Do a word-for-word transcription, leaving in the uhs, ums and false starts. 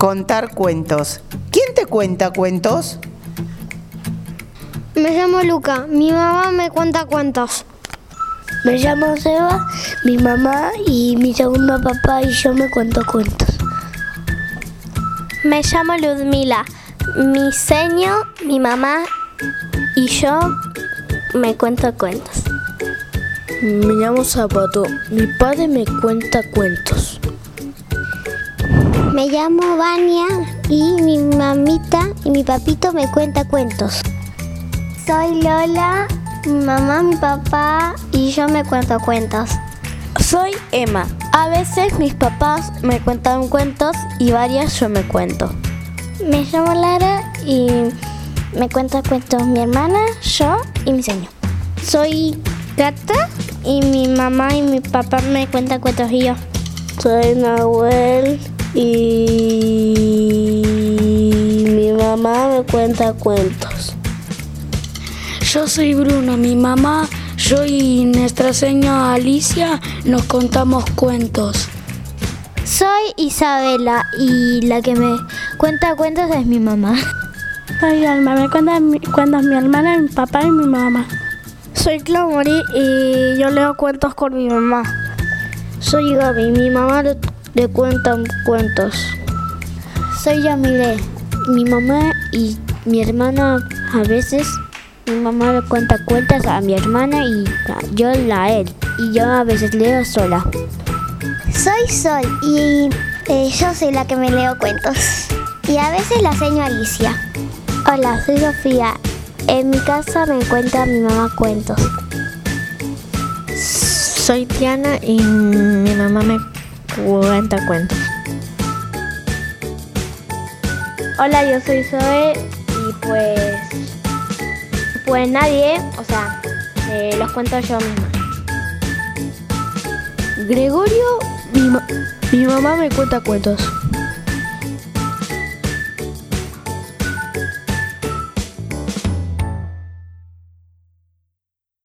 contar cuentos. ¿Quién te cuenta cuentos? Me llamo Luca, mi mamá me cuenta cuentos. Me llamo Seba, mi mamá y mi segundo papá y yo me cuento cuentos. Me llamo Ludmila, mi seño, mi mamá y yo me cuento cuentos. Me llamo Zapato, mi padre me cuenta cuentos. Me llamo Vania y mi mamita y mi papito me cuenta cuentos. Soy Lola, mi mamá, mi papá y yo me cuento cuentos. Soy Emma. A veces mis papás me cuentan cuentos y varias yo me cuento. Me llamo Lara y me cuenta cuentos mi hermana, yo y mi señor. Soy Gata y mi mamá y mi papá me cuentan cuentos y yo. Soy Nahuel y mi mamá me cuenta cuentos. Yo soy Bruno, mi mamá, yo y nuestra señora Alicia nos contamos cuentos. Soy Isabela y la que me cuenta cuentos es mi mamá. Soy Alma, me cuenta cuentos mi hermana, mi papá y mi mamá. Soy Clamori y yo leo cuentos con mi mamá. Soy Gaby, mi mamá le, le cuenta cuentos. Soy Yamile, mi mamá y mi hermana a veces. Mi mamá le cuenta cuentos a mi hermana y yo a él. Y yo a veces leo sola. Soy Sol y eh, yo soy la que me leo cuentos. Y a veces la seño Alicia. Hola, soy Sofía. En mi casa me cuenta mi mamá cuentos. Soy Tiana y mi mamá me cuenta cuentos. Hola, yo soy Zoe y pues... Pues nadie, o sea, eh, los cuento yo misma. Gregorio, mi, ma- mi mamá me cuenta cuentos.